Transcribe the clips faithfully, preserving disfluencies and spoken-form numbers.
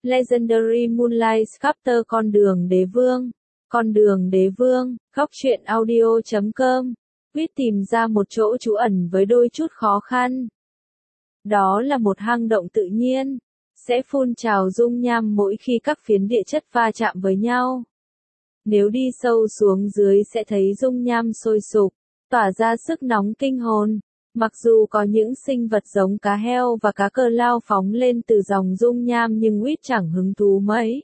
Legendary Moonlight Chapter Con đường đế vương. Con đường đế vương, góc truyện audio chấm com. Quyết tìm ra một chỗ trú ẩn với đôi chút khó khăn. Đó là một hang động tự nhiên, sẽ phun trào dung nham mỗi khi các phiến địa chất va chạm với nhau. Nếu đi sâu xuống dưới sẽ thấy dung nham sôi sục, tỏa ra sức nóng kinh hồn. Mặc dù có những sinh vật giống cá heo và cá cờ lao phóng lên từ dòng dung nham nhưng Wit chẳng hứng thú mấy.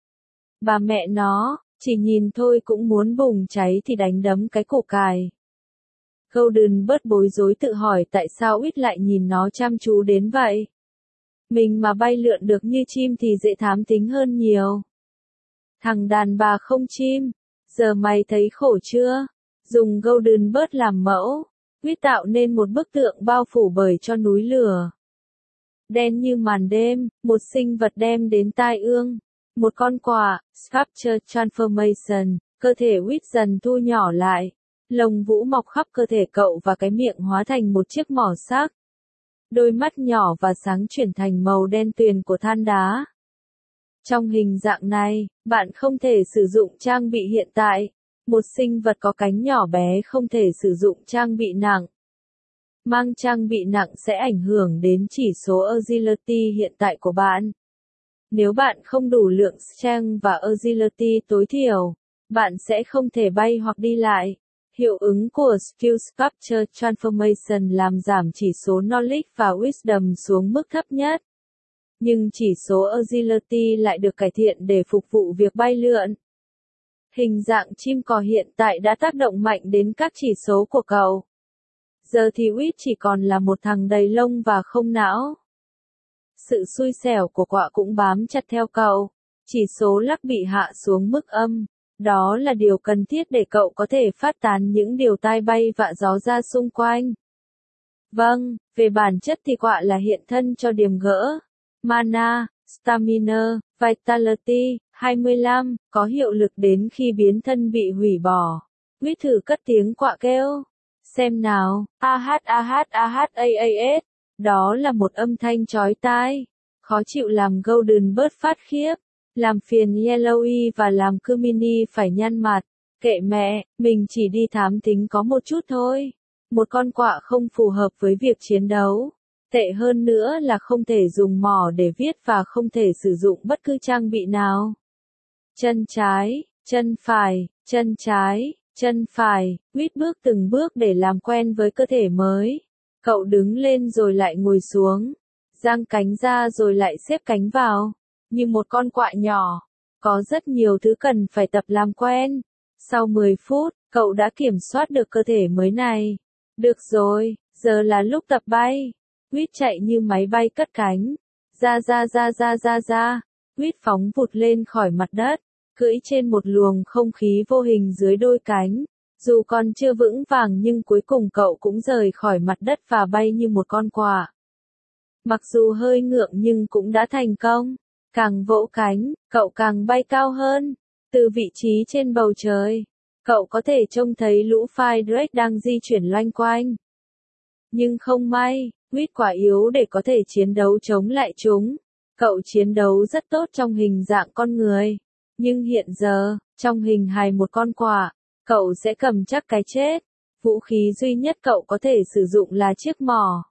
Bà mẹ nó, chỉ nhìn thôi cũng muốn bùng cháy thì đánh đấm cái củ cải. Golden bớt bối rối tự hỏi tại sao Wit lại nhìn nó chăm chú đến vậy. Mình mà bay lượn được như chim thì dễ thám tính hơn nhiều. Thằng đàn bà không chim, giờ mày thấy khổ chưa? Dùng Golden Bird làm mẫu, Wit tạo nên một bức tượng bao phủ bởi cho núi lửa. Đen như màn đêm, một sinh vật đem đến tai ương. Một con quạ, Sculpture Transformation, cơ thể Wit dần thu nhỏ lại. Lông vũ mọc khắp cơ thể cậu và cái miệng hóa thành một chiếc mỏ xác. Đôi mắt nhỏ và sáng chuyển thành màu đen tuyền của than đá. Trong hình dạng này, bạn không thể sử dụng trang bị hiện tại. Một sinh vật có cánh nhỏ bé không thể sử dụng trang bị nặng. Mang trang bị nặng sẽ ảnh hưởng đến chỉ số agility hiện tại của bạn. Nếu bạn không đủ lượng strength và agility tối thiểu, bạn sẽ không thể bay hoặc đi lại. Hiệu ứng của Skill Sculpture Transformation làm giảm chỉ số Knowledge và Wisdom xuống mức thấp nhất. Nhưng chỉ số Agility lại được cải thiện để phục vụ việc bay lượn. Hình dạng chim cò hiện tại đã tác động mạnh đến các chỉ số của cậu. Giờ thì Wit chỉ còn là một thằng đầy lông và không não. Sự xui xẻo của quạ cũng bám chặt theo cậu. Chỉ số Luck bị hạ xuống mức âm. Đó là điều cần thiết để cậu có thể phát tán những điều tai bay vạ gió ra xung quanh. Vâng, về bản chất thì quạ là hiện thân cho điểm gỡ. Mana, Stamina, Vitality, hai mươi lăm, có hiệu lực đến khi biến thân bị hủy bỏ. Wit thử cất tiếng quạ kêu. Xem nào, ah ah ah aas. Đó là một âm thanh chói tai. Khó chịu làm Golden Bird phát khiếp. Làm phiền Yellowy và làm Kumini phải nhăn mặt. Kệ mẹ, mình chỉ đi thám thính có một chút thôi. Một con quạ không phù hợp với việc chiến đấu. Tệ hơn nữa là không thể dùng mỏ để viết và không thể sử dụng bất cứ trang bị nào. Chân trái, chân phải, chân trái, chân phải, Wit bước từng bước để làm quen với cơ thể mới. Cậu đứng lên rồi lại ngồi xuống. Giang cánh ra rồi lại xếp cánh vào. Như một con quạ nhỏ. Có rất nhiều thứ cần phải tập làm quen. Sau mười phút, cậu đã kiểm soát được cơ thể mới này. Được rồi, giờ là lúc tập bay. Wit chạy như máy bay cất cánh. Ra ra ra ra ra ra. Wit phóng vụt lên khỏi mặt đất. Cưỡi trên một luồng không khí vô hình dưới đôi cánh. Dù còn chưa vững vàng nhưng cuối cùng cậu cũng rời khỏi mặt đất và bay như một con quạ. Mặc dù hơi ngượng nhưng cũng đã thành công. Càng vỗ cánh, cậu càng bay cao hơn. Từ vị trí trên bầu trời, cậu có thể trông thấy lũ Fire Drake đang di chuyển loanh quanh. Nhưng không may, Wit quá yếu để có thể chiến đấu chống lại chúng. Cậu chiến đấu rất tốt trong hình dạng con người. Nhưng hiện giờ, trong hình hài một con quạ, cậu sẽ cầm chắc cái chết. Vũ khí duy nhất cậu có thể sử dụng là chiếc mỏ.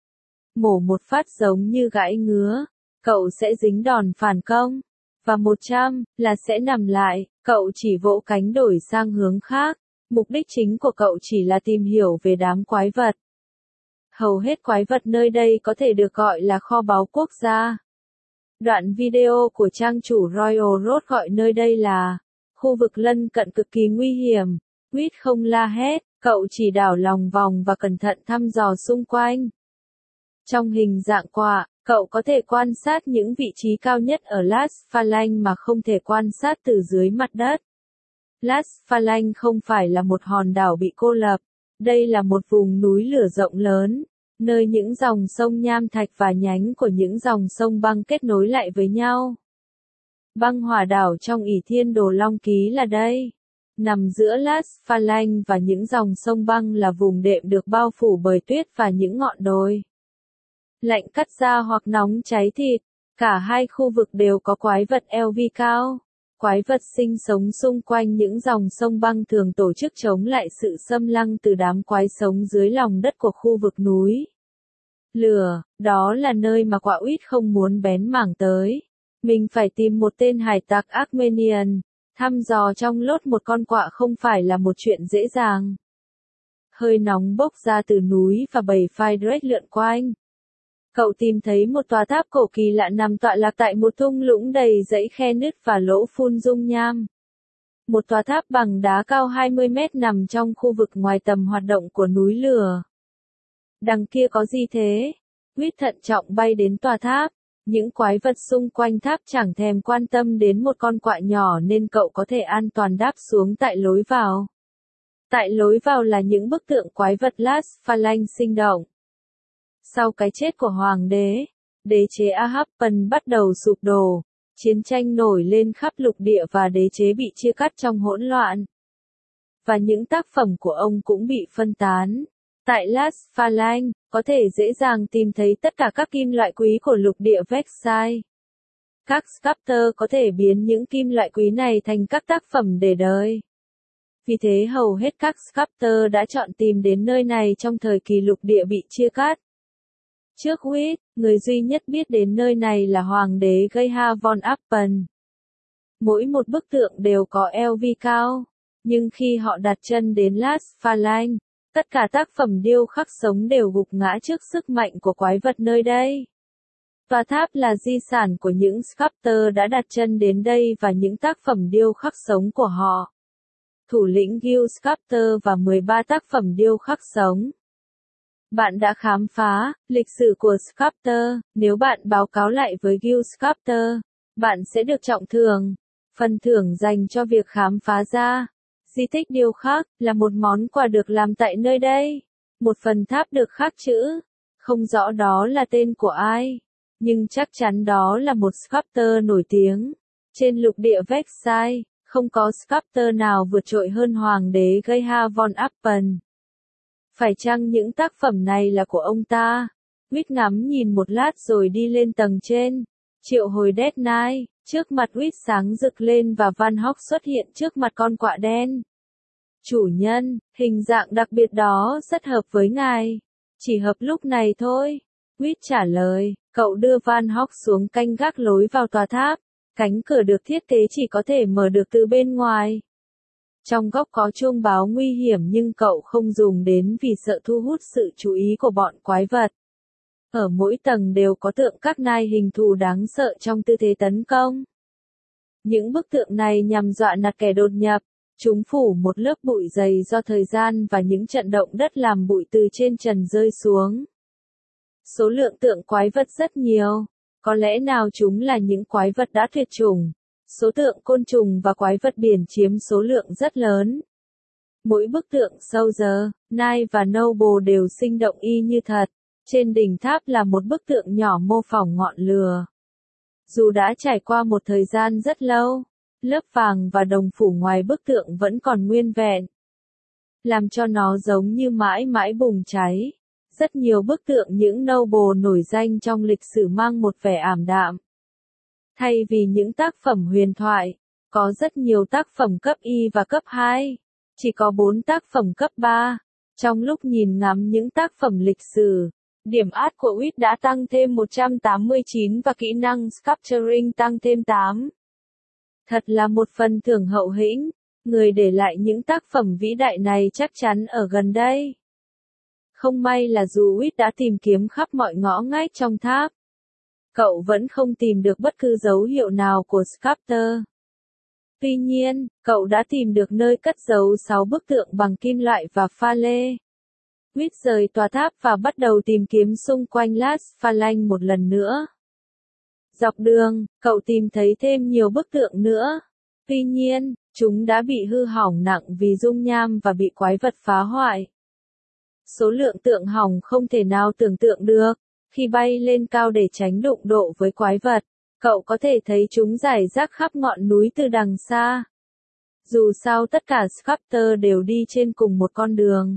Mổ một phát giống như gãi ngứa. Cậu sẽ dính đòn phản công. Và một trăm là sẽ nằm lại, cậu chỉ vỗ cánh đổi sang hướng khác. Mục đích chính của cậu chỉ là tìm hiểu về đám quái vật. Hầu hết quái vật nơi đây có thể được gọi là kho báu quốc gia. Đoạn video của trang chủ Royal Road gọi nơi đây là khu vực lân cận cực kỳ nguy hiểm. Wit không la hét, cậu chỉ đảo lòng vòng và cẩn thận thăm dò xung quanh. Trong hình dạng quạ, cậu có thể quan sát những vị trí cao nhất ở Las Phalanx mà không thể quan sát từ dưới mặt đất. Las Phalanx không phải là một hòn đảo bị cô lập. Đây là một vùng núi lửa rộng lớn, nơi những dòng sông nham thạch và nhánh của những dòng sông băng kết nối lại với nhau. Băng hỏa đảo trong ỷ thiên đồ Long Ký là đây. Nằm giữa Las Phalanx và những dòng sông băng là vùng đệm được bao phủ bởi tuyết và những ngọn đồi lạnh cắt da hoặc nóng cháy thịt. Cả hai khu vực đều có quái vật eo vi cao. Quái vật sinh sống xung quanh những dòng sông băng thường tổ chức chống lại sự xâm lăng từ đám quái sống dưới lòng đất của khu vực núi lửa, đó là nơi mà quả uýt không muốn bén mảng tới. Mình phải tìm một tên hải tặc Armenian, thăm dò trong lốt một con quạ không phải là một chuyện dễ dàng. Hơi nóng bốc ra từ núi và bầy phai drake lượn quanh. Cậu tìm thấy một tòa tháp cổ kỳ lạ nằm tọa lạc tại một thung lũng đầy dãy khe nứt và lỗ phun dung nham. Một tòa tháp bằng đá cao hai mươi mét nằm trong khu vực ngoài tầm hoạt động của núi lửa. Đằng kia có gì thế? Uýt thận trọng bay đến tòa tháp. Những quái vật xung quanh tháp chẳng thèm quan tâm đến một con quạ nhỏ nên cậu có thể an toàn đáp xuống tại lối vào. Tại lối vào là những bức tượng quái vật Last Phalanx sinh động. Sau cái chết của hoàng đế, đế chế Ahappan bắt đầu sụp đổ, chiến tranh nổi lên khắp lục địa và đế chế bị chia cắt trong hỗn loạn. Và những tác phẩm của ông cũng bị phân tán. Tại Last Phalanx, có thể dễ dàng tìm thấy tất cả các kim loại quý của lục địa Vexai. Các sculptor có thể biến những kim loại quý này thành các tác phẩm để đời. Vì thế hầu hết các sculptor đã chọn tìm đến nơi này trong thời kỳ lục địa bị chia cắt. Trước Uýt, người duy nhất biết đến nơi này là hoàng đế Geha von Appen. Mỗi một bức tượng đều có eo vi cao, nhưng khi họ đặt chân đến Last Phalanx, tất cả tác phẩm điêu khắc sống đều gục ngã trước sức mạnh của quái vật nơi đây. Tòa tháp là di sản của những sculptor đã đặt chân đến đây và những tác phẩm điêu khắc sống của họ. Thủ lĩnh Guild Sculptor và mười ba tác phẩm điêu khắc sống. Bạn đã khám phá lịch sử của Sculptor. Nếu bạn báo cáo lại với Guild Sculptor, bạn sẽ được trọng thưởng. Phần thưởng dành cho việc khám phá ra di tích điêu khắc là một món quà được làm tại nơi đây. Một phần tháp được khắc chữ. Không rõ đó là tên của ai, nhưng chắc chắn đó là một sculptor nổi tiếng. Trên lục địa Vexai, không có sculptor nào vượt trội hơn hoàng đế Geha von Appen. Phải chăng những tác phẩm này là của ông ta? Uýt ngắm nhìn một lát rồi đi lên tầng trên. Triệu hồi Death Knight, trước mặt Uýt sáng rực lên và Van Hawk xuất hiện trước mặt con quạ đen. Chủ nhân, hình dạng đặc biệt đó rất hợp với ngài. Chỉ hợp lúc này thôi. Uýt trả lời, cậu đưa Van Hawk xuống canh gác lối vào tòa tháp. Cánh cửa được thiết kế chỉ có thể mở được từ bên ngoài. Trong góc có chuông báo nguy hiểm nhưng cậu không dùng đến vì sợ thu hút sự chú ý của bọn quái vật. Ở mỗi tầng đều có tượng các nai hình thù đáng sợ trong tư thế tấn công. Những bức tượng này nhằm dọa nạt kẻ đột nhập. Chúng phủ một lớp bụi dày do thời gian và những trận động đất làm bụi từ trên trần rơi xuống. Số lượng tượng quái vật rất nhiều. Có lẽ nào chúng là những quái vật đã tuyệt chủng. Số tượng côn trùng và quái vật biển chiếm số lượng rất lớn. Mỗi bức tượng Soldier, Knight và Noble đều sinh động y như thật. Trên đỉnh tháp là một bức tượng nhỏ mô phỏng ngọn lửa. Dù đã trải qua một thời gian rất lâu, lớp vàng và đồng phủ ngoài bức tượng vẫn còn nguyên vẹn, làm cho nó giống như mãi mãi bùng cháy. Rất nhiều bức tượng những noble nổi danh trong lịch sử mang một vẻ ảm đạm. Thay vì những tác phẩm huyền thoại, có rất nhiều tác phẩm cấp Y và cấp hai. Chỉ có bốn tác phẩm cấp ba. Trong lúc nhìn ngắm những tác phẩm lịch sử, điểm át của Uýt đã tăng thêm một trăm tám mươi chín và kỹ năng Sculpturing tăng thêm tám. Thật là một phần thưởng hậu hĩnh. Người để lại những tác phẩm vĩ đại này chắc chắn ở gần đây. Không may là dù Uýt đã tìm kiếm khắp mọi ngõ ngách trong tháp, cậu vẫn không tìm được bất cứ dấu hiệu nào của Sculptor. Tuy nhiên, cậu đã tìm được nơi cất giấu sáu bức tượng bằng kim loại và pha lê. Uýt rời tòa tháp và bắt đầu tìm kiếm xung quanh Last Phalanx một lần nữa. Dọc đường, cậu tìm thấy thêm nhiều bức tượng nữa. Tuy nhiên, chúng đã bị hư hỏng nặng vì dung nham và bị quái vật phá hoại. Số lượng tượng hỏng không thể nào tưởng tượng được. Khi bay lên cao để tránh đụng độ với quái vật, cậu có thể thấy chúng rải rác khắp ngọn núi từ đằng xa. Dù sao tất cả sculptor đều đi trên cùng một con đường.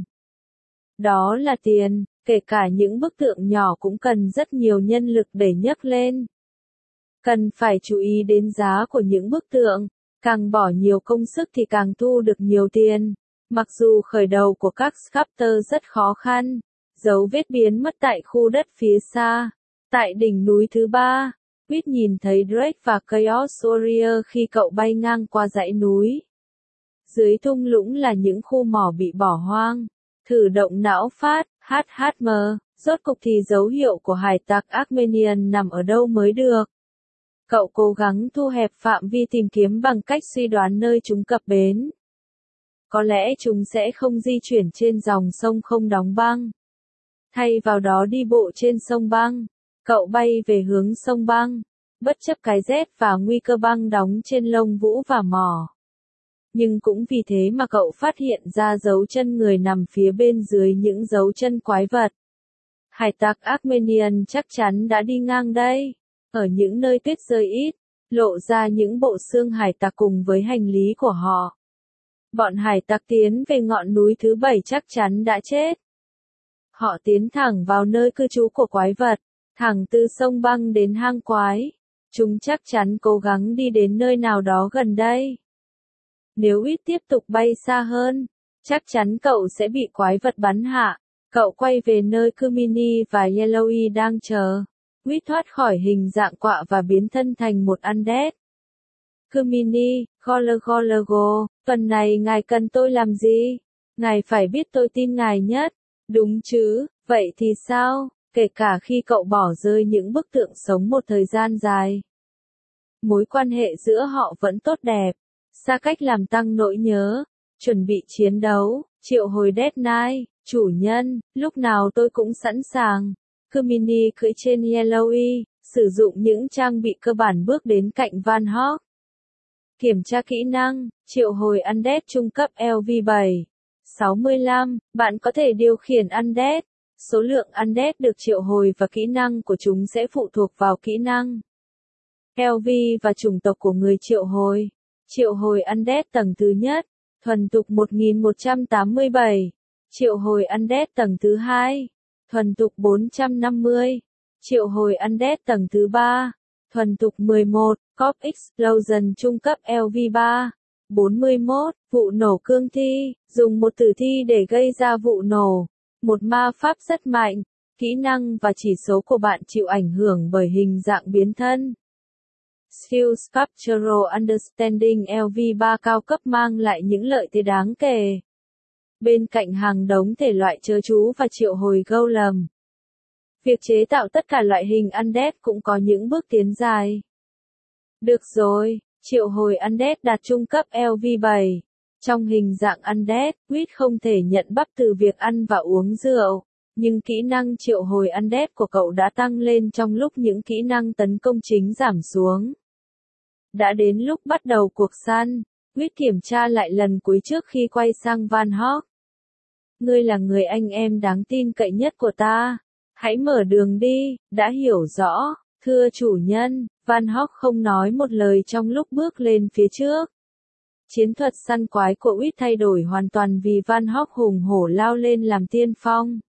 Đó là tiền, kể cả những bức tượng nhỏ cũng cần rất nhiều nhân lực để nhấc lên. Cần phải chú ý đến giá của những bức tượng, càng bỏ nhiều công sức thì càng thu được nhiều tiền. Mặc dù khởi đầu của các sculptor rất khó khăn, dấu vết biến mất tại khu đất phía xa. Tại đỉnh núi thứ ba, Whit nhìn thấy Drake và Chaos Warrior khi cậu bay ngang qua dãy núi. Dưới thung lũng là những khu mỏ bị bỏ hoang. Thử động não phát, hát hát em, rốt cục thì dấu hiệu của hải tặc Armenian nằm ở đâu mới được. Cậu cố gắng thu hẹp phạm vi tìm kiếm bằng cách suy đoán nơi chúng cập bến. Có lẽ chúng sẽ không di chuyển trên dòng sông không đóng băng. Thay vào đó đi bộ trên sông băng, cậu bay về hướng sông băng, bất chấp cái rét và nguy cơ băng đóng trên lông vũ và mỏ. Nhưng cũng vì thế mà cậu phát hiện ra dấu chân người nằm phía bên dưới những dấu chân quái vật. Hải tặc Armenian chắc chắn đã đi ngang đây. Ở những nơi tuyết rơi ít, lộ ra những bộ xương hải tặc cùng với hành lý của họ. Bọn hải tặc tiến về ngọn núi thứ bảy chắc chắn đã chết. Họ tiến thẳng vào nơi cư trú của quái vật, thẳng từ sông băng đến hang quái. Chúng chắc chắn cố gắng đi đến nơi nào đó gần đây. Nếu ít tiếp tục bay xa hơn, chắc chắn cậu sẽ bị quái vật bắn hạ. Cậu quay về nơi Kumini và Yellowy đang chờ. Whit thoát khỏi hình dạng quạ và biến thân thành một undead. Kumini, Golo Golo Go, tuần này ngài cần tôi làm gì? Ngài phải biết tôi tin ngài nhất. Đúng chứ, vậy thì sao? Kể cả khi cậu bỏ rơi những bức tượng sống một thời gian dài. Mối quan hệ giữa họ vẫn tốt đẹp. Xa cách làm tăng nỗi nhớ. Chuẩn bị chiến đấu, triệu hồi Death Knight, chủ nhân, lúc nào tôi cũng sẵn sàng. Kumini cưỡi trên Yellowy, sử dụng những trang bị cơ bản bước đến cạnh Van Hawk. Kiểm tra kỹ năng, triệu hồi Undead trung cấp L V bảy. sáu mươi lăm, bạn có thể điều khiển Undead. Số lượng Undead được triệu hồi và kỹ năng của chúng sẽ phụ thuộc vào kỹ năng, L V và chủng tộc của người triệu hồi. Triệu hồi Undead tầng thứ nhất, thuần tục một nghìn một trăm tám mươi bảy. Triệu hồi Undead tầng thứ hai, thuần tục bốn trăm năm mươi. Triệu hồi Undead tầng thứ ba, thuần tục mười một. Corp Explosion trung cấp L V ba. bốn mươi mốt. Vụ nổ cương thi, dùng một tử thi để gây ra vụ nổ. Một ma pháp rất mạnh. Kỹ năng và chỉ số của bạn chịu ảnh hưởng bởi hình dạng biến thân. Skill Sculptural Understanding L V ba cao cấp mang lại những lợi thế đáng kể. Bên cạnh hàng đống thể loại chớ chú và triệu hồi golem, việc chế tạo tất cả loại hình Undead cũng có những bước tiến dài. Được rồi, triệu hồi Undead đạt trung cấp L V bảy. Trong hình dạng Undead, Whit không thể nhận bắp từ việc ăn và uống rượu, nhưng kỹ năng triệu hồi Undead của cậu đã tăng lên trong lúc những kỹ năng tấn công chính giảm xuống. Đã đến lúc bắt đầu cuộc săn, Whit kiểm tra lại lần cuối trước khi quay sang Van Hawk. Ngươi là người anh em đáng tin cậy nhất của ta. Hãy mở đường đi, đã hiểu rõ, thưa chủ nhân. Van Hawk không nói một lời trong lúc bước lên phía trước. Chiến thuật săn quái của Whit thay đổi hoàn toàn vì Van Hawk hùng hổ lao lên làm tiên phong.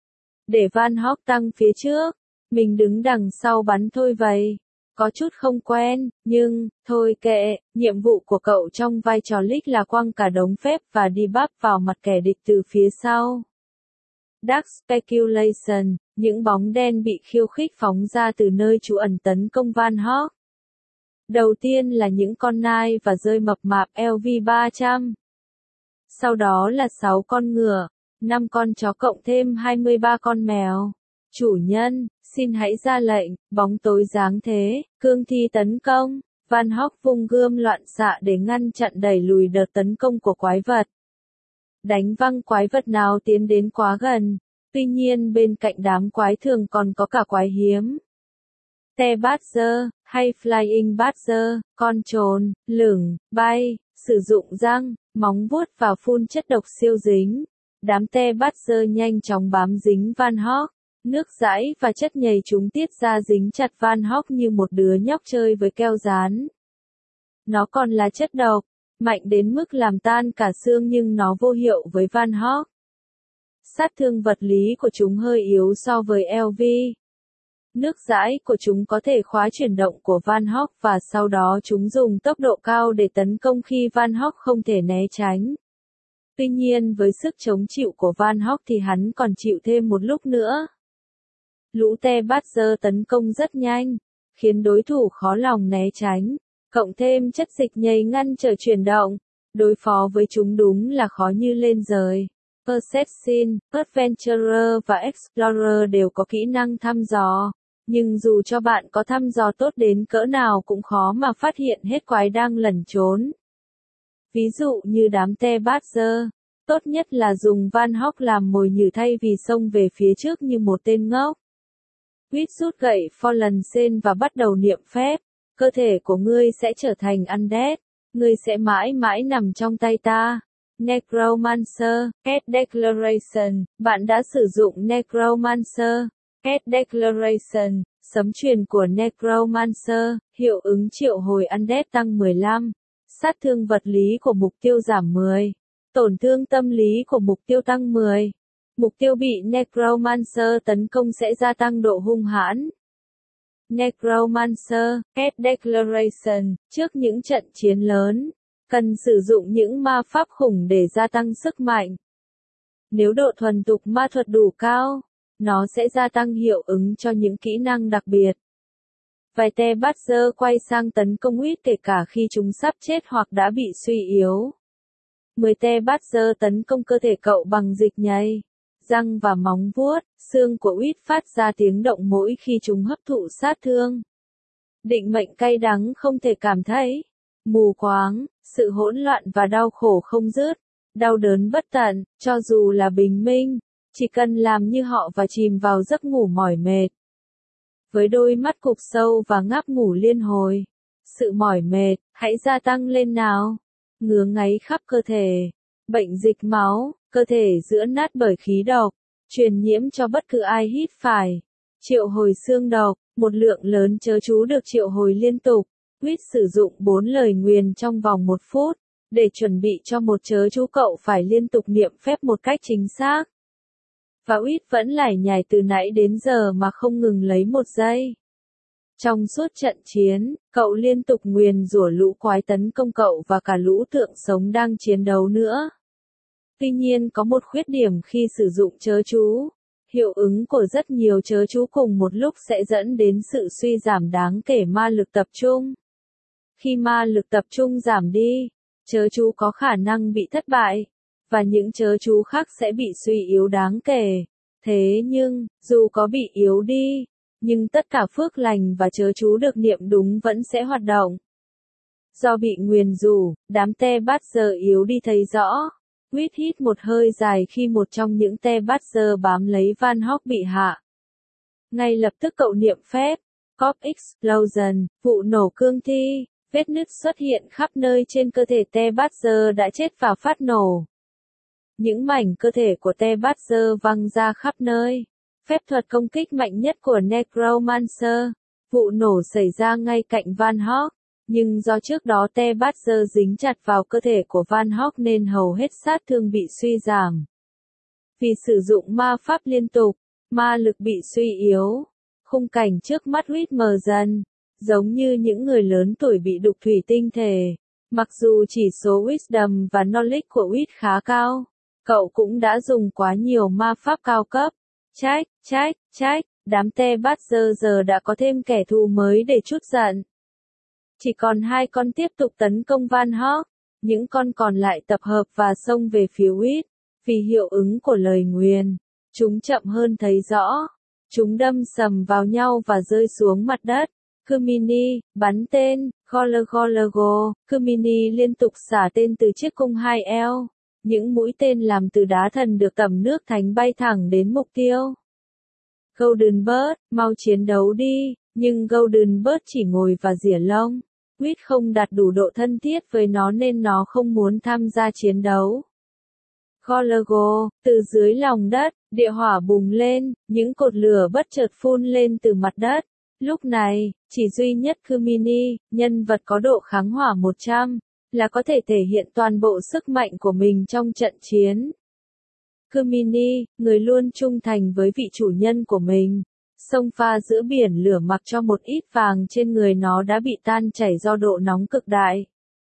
Để Van Hawk tăng phía trước, mình đứng đằng sau bắn thôi vậy. Có chút không quen, nhưng, thôi kệ, nhiệm vụ của cậu trong vai trò Lick là quăng cả đống phép và debuff vào mặt kẻ địch từ phía sau. Dark Speculation, những bóng đen bị khiêu khích phóng ra từ nơi trú ẩn tấn công Van Hawk. Đầu tiên là những con nai và rơi mập mạp L V ba trăm. Sau đó là sáu con ngựa, năm con chó cộng thêm hai mươi ba con mèo. Chủ nhân, xin hãy ra lệnh, bóng tối giáng thế, cương thi tấn công. Van Hawk vung gươm loạn xạ để ngăn chặn đẩy lùi đợt tấn công của quái vật. Đánh văng quái vật nào tiến đến quá gần. Tuy nhiên bên cạnh đám quái thường còn có cả quái hiếm. Te Badger, hay Flying Badger, con trồn, lửng, bay, sử dụng răng, móng vuốt và phun chất độc siêu dính. Đám Te Badger nhanh chóng bám dính Van Hawk. Nước dãi và chất nhầy chúng tiết ra dính chặt Van Hawk như một đứa nhóc chơi với keo dán. Nó còn là chất độc, mạnh đến mức làm tan cả xương nhưng nó vô hiệu với Van Hawk. Sát thương vật lý của chúng hơi yếu so với L V. Nước dãi của chúng có thể khóa chuyển động của Van Hok và sau đó chúng dùng tốc độ cao để tấn công khi Van Hok không thể né tránh. Tuy nhiên với sức chống chịu của Van Hok thì hắn còn chịu thêm một lúc nữa. Lũ T-Badger tấn công rất nhanh, khiến đối thủ khó lòng né tránh, cộng thêm chất dịch nhầy ngăn trở chuyển động. Đối phó với chúng đúng là khó như lên trời. Assassin, Adventurer và Explorer đều có kỹ năng thăm dò, nhưng dù cho bạn có thăm dò tốt đến cỡ nào cũng khó mà phát hiện hết quái đang lẩn trốn. Ví dụ như đám T-Badger, tốt nhất là dùng Van Hok làm mồi nhử thay vì xông về phía trước như một tên ngốc. Quýt rút gậy Fallen Sen và bắt đầu niệm phép, cơ thể của ngươi sẽ trở thành undead, ngươi sẽ mãi mãi nằm trong tay ta. Necromancer, Cat Declaration, bạn đã sử dụng Necromancer, Cat Declaration, sấm truyền của Necromancer, hiệu ứng triệu hồi undead tăng mười lăm, sát thương vật lý của mục tiêu giảm mười, tổn thương tâm lý của mục tiêu tăng mười. Mục tiêu bị Necromancer tấn công sẽ gia tăng độ hung hãn. Necromancer, Cat Declaration, trước những trận chiến lớn, cần sử dụng những ma pháp khủng để gia tăng sức mạnh. Nếu độ thuần thục ma thuật đủ cao, nó sẽ gia tăng hiệu ứng cho những kỹ năng đặc biệt. Vài T-Badger quay sang tấn công Quýt kể cả khi chúng sắp chết hoặc đã bị suy yếu. mười T-Badger tấn công cơ thể cậu bằng dịch nhầy, răng và móng vuốt, xương của Quýt phát ra tiếng động mỗi khi chúng hấp thụ sát thương. Định mệnh cay đắng không thể cảm thấy, mù quáng, sự hỗn loạn và đau khổ không dứt, đau đớn bất tận, cho dù là bình minh, chỉ cần làm như họ và chìm vào giấc ngủ mỏi mệt. Với đôi mắt cụp sâu và ngáp ngủ liên hồi, sự mỏi mệt, hãy gia tăng lên nào. Ngứa ngáy khắp cơ thể, bệnh dịch máu, cơ thể giữa nát bởi khí độc, truyền nhiễm cho bất cứ ai hít phải. Triệu hồi xương độc, một lượng lớn trớ trú được triệu hồi liên tục. Quýt sử dụng bốn lời nguyền trong vòng một phút. Để chuẩn bị cho một trớ trú cậu phải liên tục niệm phép một cách chính xác. Và Quýt vẫn lải nhải từ nãy đến giờ mà không ngừng lấy một giây. Trong suốt trận chiến, cậu liên tục nguyền rủa lũ quái tấn công cậu và cả lũ tượng sống đang chiến đấu nữa. Tuy nhiên có một khuyết điểm khi sử dụng trớ trú. Hiệu ứng của rất nhiều trớ trú cùng một lúc sẽ dẫn đến sự suy giảm đáng kể ma lực tập trung. Khi ma lực tập trung giảm đi, trớ trú có khả năng bị thất bại, và những trớ trú khác sẽ bị suy yếu đáng kể. Thế nhưng, dù có bị yếu đi, nhưng tất cả phước lành và trớ trú được niệm đúng vẫn sẽ hoạt động. Do bị nguyền rủa, đám T-Badger yếu đi thấy rõ. Quýt hít một hơi dài khi một trong những T-Badger bám lấy Van Hok bị hạ. Ngay lập tức cậu niệm phép, Corp Explosion, vụ nổ cương thi, vết nứt xuất hiện khắp nơi trên cơ thể T-Badger đã chết và phát nổ. Những mảnh cơ thể của T-Badger văng ra khắp nơi. Phép thuật công kích mạnh nhất của Necromancer. Vụ nổ xảy ra ngay cạnh Van Hok, nhưng do trước đó T-Badger dính chặt vào cơ thể của Van Hok nên hầu hết sát thương bị suy giảm. Vì sử dụng ma pháp liên tục, ma lực bị suy yếu. Khung cảnh trước mắt Quýt mờ dần, giống như những người lớn tuổi bị đục thủy tinh thể. Mặc dù chỉ số Wisdom và Knowledge của Quýt khá cao, cậu cũng đã dùng quá nhiều ma pháp cao cấp. Trách, trách, trách, đám T-Badger giờ đã có thêm kẻ thù mới để trút giận. Chỉ còn hai con tiếp tục tấn công Van Hok, những con còn lại tập hợp và xông về phía Quýt. Vì hiệu ứng của lời nguyền, chúng chậm hơn thấy rõ. Chúng đâm sầm vào nhau và rơi xuống mặt đất. Kumini, bắn tên, Golagolago, Kumini liên tục xả tên từ chiếc cung hai eo. Những mũi tên làm từ đá thần được tẩm nước thánh bay thẳng đến mục tiêu. Golden Bird, mau chiến đấu đi, nhưng Golden Bird chỉ ngồi và rỉa lông. Quýt không đạt đủ độ thân thiết với nó nên nó không muốn tham gia chiến đấu. Golago, từ dưới lòng đất, địa hỏa bùng lên, những cột lửa bất chợt phun lên từ mặt đất. Lúc này, chỉ duy nhất Kumini, nhân vật có độ kháng hỏa một trăm, là có thể thể hiện toàn bộ sức mạnh của mình trong trận chiến. Kumini, người luôn trung thành với vị chủ nhân của mình, Xông pha giữa biển lửa mặc cho một ít vàng trên người nó đã bị tan chảy do độ nóng cực đại.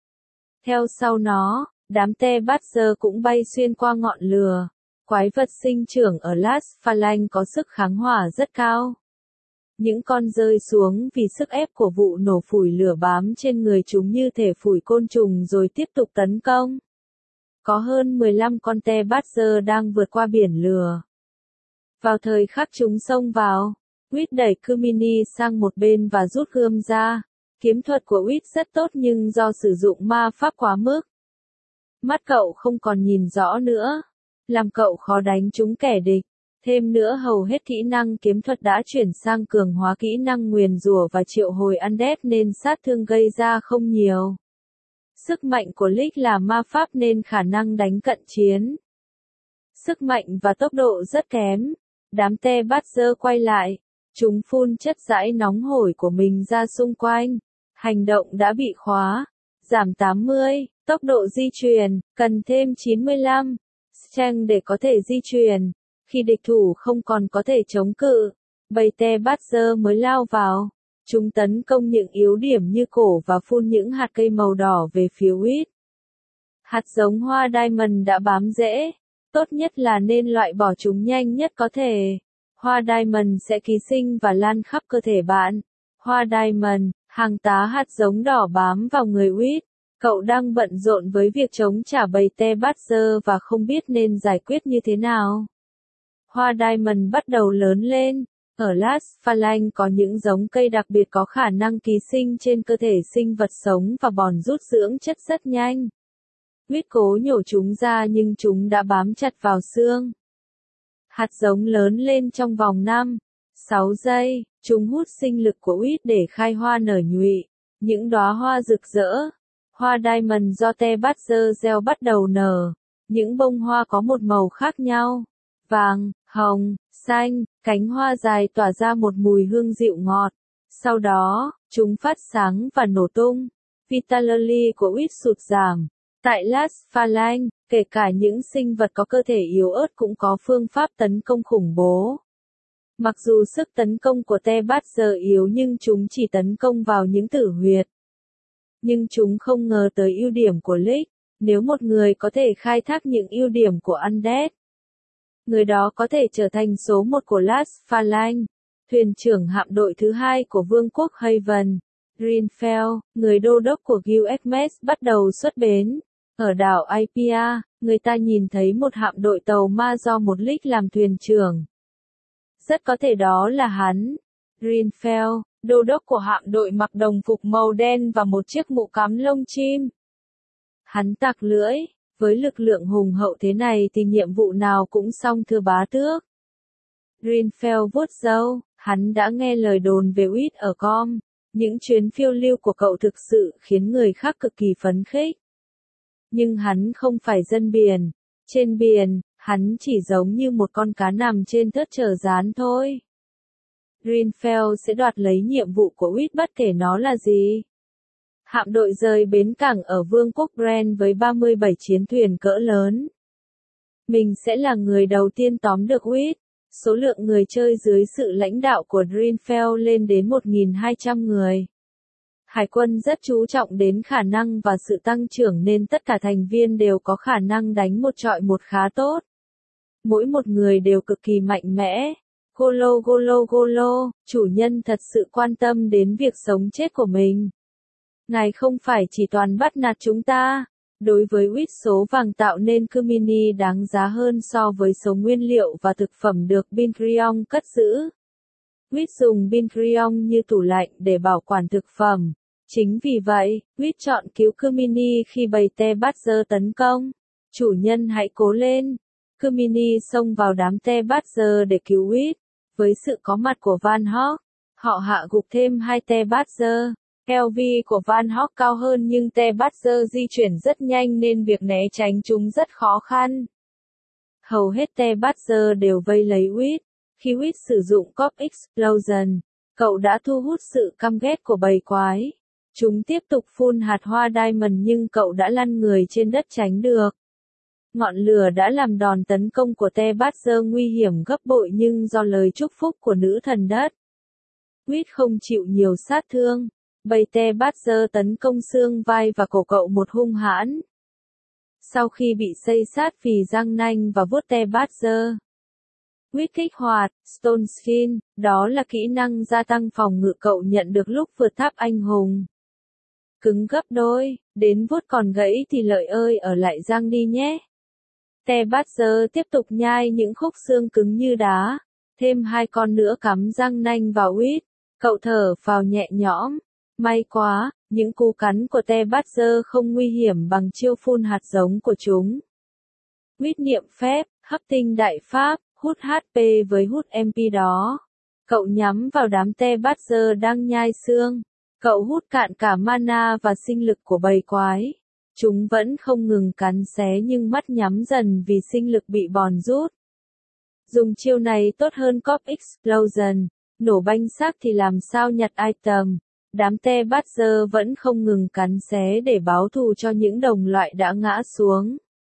Theo sau nó, đám te Badger cũng bay xuyên qua ngọn lửa. Quái vật sinh trưởng ở Las Phalanx có sức kháng hỏa rất cao. Những con rơi xuống vì sức ép của vụ nổ phủi lửa bám trên người chúng như thể phủi côn trùng rồi tiếp tục tấn công. Có hơn mười lăm con te Badger đang vượt qua biển lửa. Vào thời khắc chúng xông vào, Wit đẩy Kumini sang một bên và rút gươm ra. Kiếm thuật của Wit rất tốt nhưng do sử dụng ma pháp quá mức, mắt cậu không còn nhìn rõ nữa, làm cậu khó đánh trúng kẻ địch. Thêm nữa hầu hết kỹ năng kiếm thuật đã chuyển sang cường hóa kỹ năng nguyền rủa và triệu hồi undead nên sát thương gây ra không nhiều. Sức mạnh của Lich là ma pháp nên khả năng đánh cận chiến. Sức mạnh và tốc độ rất kém. Đám te Badger quay lại. Chúng phun chất rãi nóng hổi của mình ra xung quanh. Hành động đã bị khóa. Giảm tám mươi. Tốc độ di chuyển, cần thêm chín mươi lăm. Strength để có thể di chuyển. Khi địch thủ không còn có thể chống cự, bầy te Badger mới lao vào. Chúng tấn công những yếu điểm như cổ và phun những hạt cây màu đỏ về phía Wit. Hạt giống hoa diamond đã bám rễ. Tốt nhất là nên loại bỏ chúng nhanh nhất có thể. Hoa diamond sẽ ký sinh và lan khắp cơ thể bạn. Hoa diamond, hàng tá hạt giống đỏ bám vào người Wit. Cậu đang bận rộn với việc chống trả bầy te Badger và không biết nên giải quyết như thế nào. Hoa diamond bắt đầu lớn lên. Ở Las Phalanx có những giống cây đặc biệt có khả năng ký sinh trên cơ thể sinh vật sống và bòn rút dưỡng chất rất nhanh. Wit cố nhổ chúng ra nhưng chúng đã bám chặt vào xương. Hạt giống lớn lên trong vòng năm, sáu giây, chúng hút sinh lực của Wit để khai hoa nở nhụy. Những đóa hoa rực rỡ. Hoa diamond do te Badger gieo bắt đầu nở. Những bông hoa có một màu khác nhau. Vàng, hồng, xanh, cánh hoa dài tỏa ra một mùi hương dịu ngọt. Sau đó, chúng phát sáng và nổ tung. Vitality của Wit sụt giảm. Tại Las Phalanx, kể cả những sinh vật có cơ thể yếu ớt cũng có phương pháp tấn công khủng bố. Mặc dù sức tấn công của te Badger yếu nhưng chúng chỉ tấn công vào những tử huyệt. Nhưng chúng không ngờ tới ưu điểm của Lich. Nếu một người có thể khai thác những ưu điểm của Undead, người đó có thể trở thành số một của Las Phalanx. Thuyền trưởng hạm đội thứ hai của Vương quốc Haven, Rinfell, người đô đốc của Gilgamesh bắt đầu xuất bến. Ở đảo Aipia, người ta nhìn thấy một hạm đội tàu ma do một Lich làm thuyền trưởng. Rất có thể đó là hắn. Rinfell, đô đốc của hạm đội mặc đồng phục màu đen và một chiếc mũ cắm lông chim. Hắn tặc lưỡi. Với lực lượng hùng hậu thế này thì nhiệm vụ nào cũng xong thưa bá tước. Rinfell vuốt râu, hắn đã nghe lời đồn về Wit ở com. Những chuyến phiêu lưu của cậu thực sự khiến người khác cực kỳ phấn khích. Nhưng hắn không phải dân biển. Trên biển, hắn chỉ giống như một con cá nằm trên thớt chờ rán thôi. Rinfell sẽ đoạt lấy nhiệm vụ của Wit bất kể nó là gì. Hạm đội rời bến cảng ở Vương quốc Bren với ba mươi bảy chiến thuyền cỡ lớn. Mình sẽ là người đầu tiên tóm được Wit. Số lượng người chơi dưới sự lãnh đạo của Rinfell lên đến một nghìn hai trăm người. Hải quân rất chú trọng đến khả năng và sự tăng trưởng nên tất cả thành viên đều có khả năng đánh một trọi một khá tốt. Mỗi một người đều cực kỳ mạnh mẽ. Golo Golo Golo, chủ nhân thật sự quan tâm đến việc sống chết của mình. Ngài không phải chỉ toàn bắt nạt chúng ta. Đối với Wit số vàng tạo nên Kumini đáng giá hơn so với số nguyên liệu và thực phẩm được Binkriong cất giữ. Wit dùng Binkriong như tủ lạnh để bảo quản thực phẩm. Chính vì vậy, Wit chọn cứu Kumini khi bầy te Badger tấn công. Chủ nhân hãy cố lên. Kumini xông vào đám te Badger để cứu Wit. Với sự có mặt của Van Hawk, họ hạ gục thêm hai te Badger. lờ vê của Van Hawk cao hơn nhưng te Badger di chuyển rất nhanh nên việc né tránh chúng rất khó khăn. Hầu hết te Badger đều vây lấy Wit. Khi Wit sử dụng Corp Explosion, cậu đã thu hút sự căm ghét của bầy quái. Chúng tiếp tục phun hạt hoa diamond nhưng cậu đã lăn người trên đất tránh được. Ngọn lửa đã làm đòn tấn công của The Badger nguy hiểm gấp bội nhưng do lời chúc phúc của nữ thần đất, Wit không chịu nhiều sát thương. Bầy The Badger tấn công xương vai và cổ cậu một hung hãn. Sau khi bị xây sát vì răng nanh và vuốt The Badger, Wit kích hoạt Stone Skin, đó là kỹ năng gia tăng phòng ngự cậu nhận được lúc vượt tháp anh hùng. Cứng gấp đôi, đến vuốt còn gãy thì lợi ơi ở lại răng đi nhé. The Badger tiếp tục nhai những khúc xương cứng như đá, thêm hai con nữa cắm răng nanh vào Wit, cậu thở phào nhẹ nhõm. May quá, những cú cắn của The Badger không nguy hiểm bằng chiêu phun hạt giống của chúng. Wit niệm phép, hấp tinh đại pháp, hút hát pê với hút em pê đó. Cậu nhắm vào đám The Badger đang nhai xương. Cậu hút cạn cả mana và sinh lực của bầy quái. Chúng vẫn không ngừng cắn xé nhưng mắt nhắm dần vì sinh lực bị bòn rút. Dùng chiêu này tốt hơn Cop Explosion, nổ banh xác thì làm sao nhặt item. Đám The Badger vẫn không ngừng cắn xé để báo thù cho những đồng loại đã ngã xuống.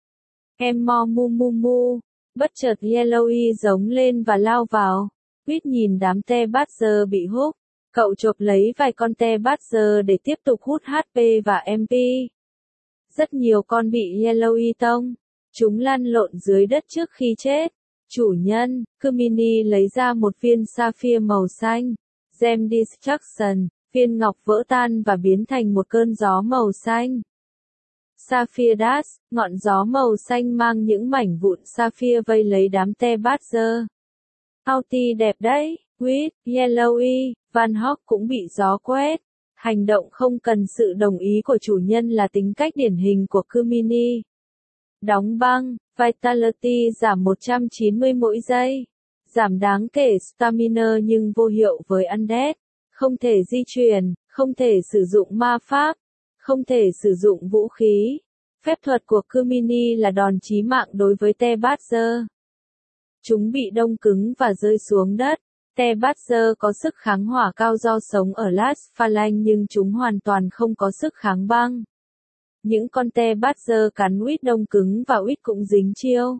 Emmo mu mu mu, bất chợt Yellowy giống lên và lao vào. Wit nhìn đám The Badger bị húc. Cậu chộp lấy vài con The Badger để tiếp tục hút hát pê và em pê. Rất nhiều con bị Yellowy tông. Chúng lăn lộn dưới đất trước khi chết. Chủ nhân, Kumini lấy ra một viên sapphire màu xanh. Gem Destruction, viên ngọc vỡ tan và biến thành một cơn gió màu xanh. Sapphire Dash, ngọn gió màu xanh mang những mảnh vụn sapphire vây lấy đám The Badger. Ulti đẹp đấy, Wit, Yellowy, Van Hawk cũng bị gió quét. Hành động không cần sự đồng ý của chủ nhân là tính cách điển hình của Kumini. Đóng băng, Vitality giảm một trăm chín mươi mỗi giây. Giảm đáng kể Stamina nhưng vô hiệu với Undead. Không thể di chuyển, không thể sử dụng ma pháp, không thể sử dụng vũ khí. Phép thuật của Kumini là đòn chí mạng đối với The Badger. Chúng bị đông cứng và rơi xuống đất. The Badger có sức kháng hỏa cao do sống ở Las Phalanx nhưng chúng hoàn toàn không có sức kháng băng. Những con The Badger cắn Wit đông cứng và Wit cũng dính chiêu.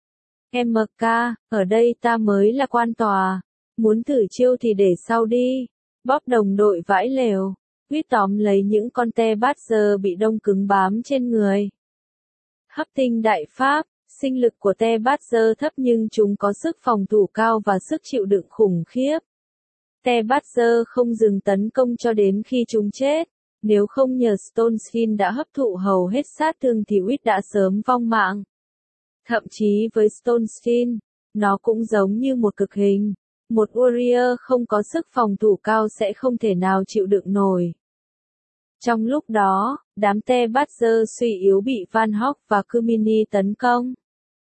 em ca, ở đây ta mới là quan tòa. Muốn thử chiêu thì để sau đi. Bóp đồng đội vãi lều. Wit tóm lấy những con The Badger bị đông cứng bám trên người. Hấp tinh đại pháp, sinh lực của The Badger thấp nhưng chúng có sức phòng thủ cao và sức chịu đựng khủng khiếp. The Badger không dừng tấn công cho đến khi chúng chết. Nếu không nhờ Stone Skin đã hấp thụ hầu hết sát thương thì Wit đã sớm vong mạng. Thậm chí với Stone Skin, nó cũng giống như một cực hình. Một warrior không có sức phòng thủ cao sẽ không thể nào chịu đựng nổi. Trong lúc đó, đám The Badger suy yếu bị Van Hawk và Kumini tấn công.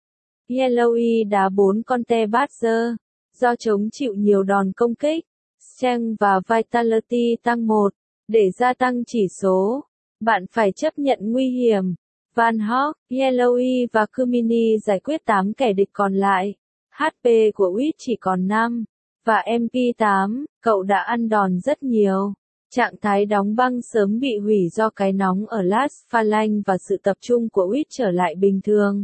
Yellowy đá bốn con The Badger. Do chống chịu nhiều đòn công kích, Strength và Vitality tăng một. Để gia tăng chỉ số, bạn phải chấp nhận nguy hiểm. Van Hawk, Yellowy và Kumini giải quyết tám kẻ địch còn lại. hát pê của Wit chỉ còn năm. Và em pê tám, cậu đã ăn đòn rất nhiều. Trạng thái đóng băng sớm bị hủy do cái nóng ở Las Phalanx và sự tập trung của Wit trở lại bình thường.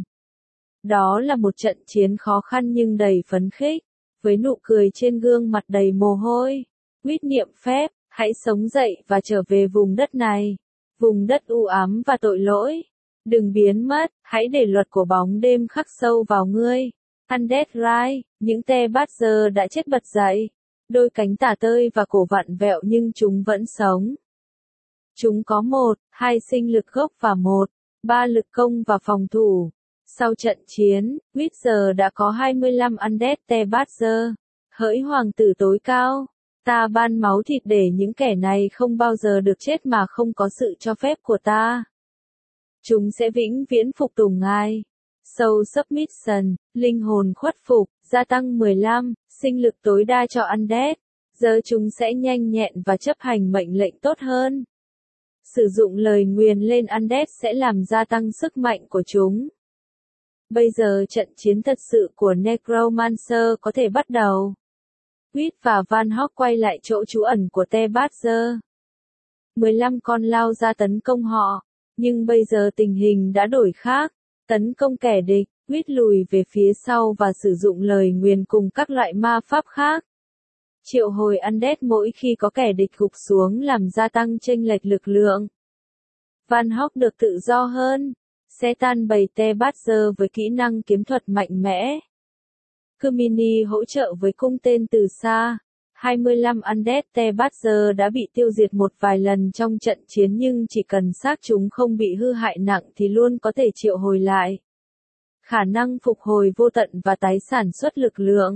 Đó là một trận chiến khó khăn nhưng đầy phấn khích. Với nụ cười trên gương mặt đầy mồ hôi, Wit niệm phép, hãy sống dậy và trở về vùng đất này. Vùng đất u ám và tội lỗi. Đừng biến mất, hãy để luật của bóng đêm khắc sâu vào ngươi. Undead Rise, những The Badger đã chết bật dậy. Đôi cánh tả tơi và cổ vặn vẹo nhưng chúng vẫn sống. Chúng có một, hai sinh lực gốc và một, ba lực công và phòng thủ. Sau trận chiến, Wit giờ đã có hai mươi lăm Undead The Badger. Hỡi hoàng tử tối cao, ta ban máu thịt để những kẻ này không bao giờ được chết mà không có sự cho phép của ta. Chúng sẽ vĩnh viễn phục tùng ngài. Soul Submission, linh hồn khuất phục, gia tăng mười lăm, sinh lực tối đa cho Undead. Giờ chúng sẽ nhanh nhẹn và chấp hành mệnh lệnh tốt hơn. Sử dụng lời nguyền lên Undead sẽ làm gia tăng sức mạnh của chúng. Bây giờ trận chiến thật sự của Necromancer có thể bắt đầu. Wit và Van Hawk quay lại chỗ trú ẩn của The Badger. mười lăm con lao ra tấn công họ, nhưng bây giờ tình hình đã đổi khác. tấn công kẻ địch, quýt lùi về phía sau và sử dụng lời nguyền cùng các loại ma pháp khác. Triệu hồi Undead mỗi khi có kẻ địch gục xuống làm gia tăng chênh lệch lực lượng. Van Hốc được tự do hơn. Xe tan bầy The Badger với kỹ năng kiếm thuật mạnh mẽ. Kumini hỗ trợ với cung tên từ xa. hai mươi lăm Undead The Badger đã bị tiêu diệt một vài lần trong trận chiến nhưng chỉ cần xác chúng không bị hư hại nặng thì luôn có thể triệu hồi lại. Khả năng phục hồi vô tận và tái sản xuất lực lượng.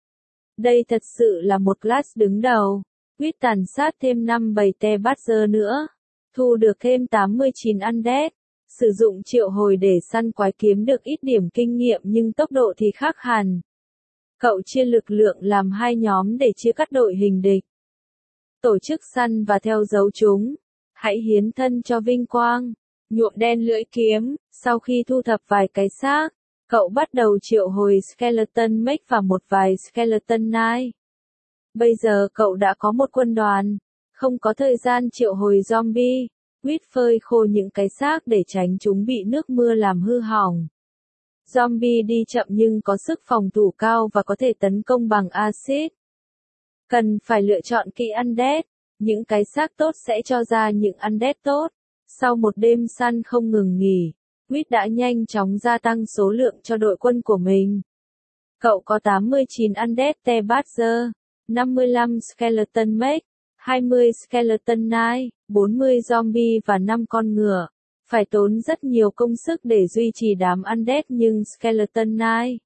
Đây thật sự là một class đứng đầu. Quýt tàn sát thêm năm bầy The Badger nữa. Thu được thêm tám mươi chín Undead. Sử dụng triệu hồi để săn quái kiếm được ít điểm kinh nghiệm nhưng tốc độ thì khác hẳn. Cậu chia lực lượng làm hai nhóm để chia cắt đội hình địch. Tổ chức săn và theo dấu chúng. Hãy hiến thân cho vinh quang. Nhuộm đen lưỡi kiếm. Sau khi thu thập vài cái xác, cậu bắt đầu triệu hồi Skeleton Mech và một vài Skeleton Knight. Bây giờ cậu đã có một quân đoàn. Không có thời gian triệu hồi zombie. Quýt phơi khô những cái xác để tránh chúng bị nước mưa làm hư hỏng. Zombie đi chậm nhưng có sức phòng thủ cao và có thể tấn công bằng axit. Cần phải lựa chọn kỹ Undead. Những cái xác tốt sẽ cho ra những Undead tốt. Sau một đêm săn không ngừng nghỉ, Quýt đã nhanh chóng gia tăng số lượng cho đội quân của mình. Cậu có tám mươi chín Undead The Badger, năm mươi lăm Skeleton Mech, hai mươi Skeleton Knight, bốn mươi zombie và năm con ngựa. Phải tốn rất nhiều công sức để duy trì đám Undead nhưng Skeleton Knight,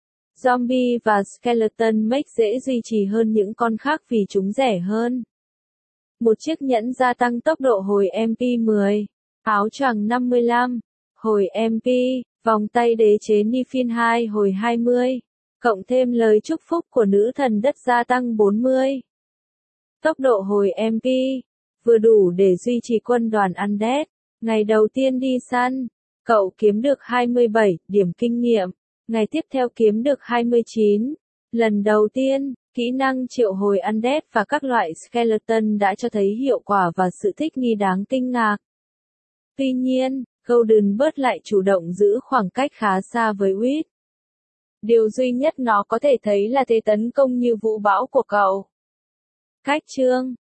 zombie và Skeleton Mech dễ duy trì hơn những con khác vì chúng rẻ hơn. Một chiếc nhẫn gia tăng tốc độ hồi em pê mười, áo choàng năm mươi lăm, hồi em pê, vòng tay đế chế Nifin hai hồi hai mươi, cộng thêm lời chúc phúc của nữ thần đất gia tăng bốn mươi. Tốc độ hồi em pê, vừa đủ để duy trì quân đoàn Undead. Ngày đầu tiên đi săn, cậu kiếm được hai mươi bảy điểm kinh nghiệm. Ngày tiếp theo kiếm được hai mươi chín. Lần đầu tiên, kỹ năng triệu hồi Undead và các loại Skeleton đã cho thấy hiệu quả và sự thích nghi đáng kinh ngạc. Tuy nhiên, Golden Bird lại chủ động giữ khoảng cách khá xa với Quýt. Điều duy nhất nó có thể thấy là thế tấn công như vũ bão của cậu. Cách chương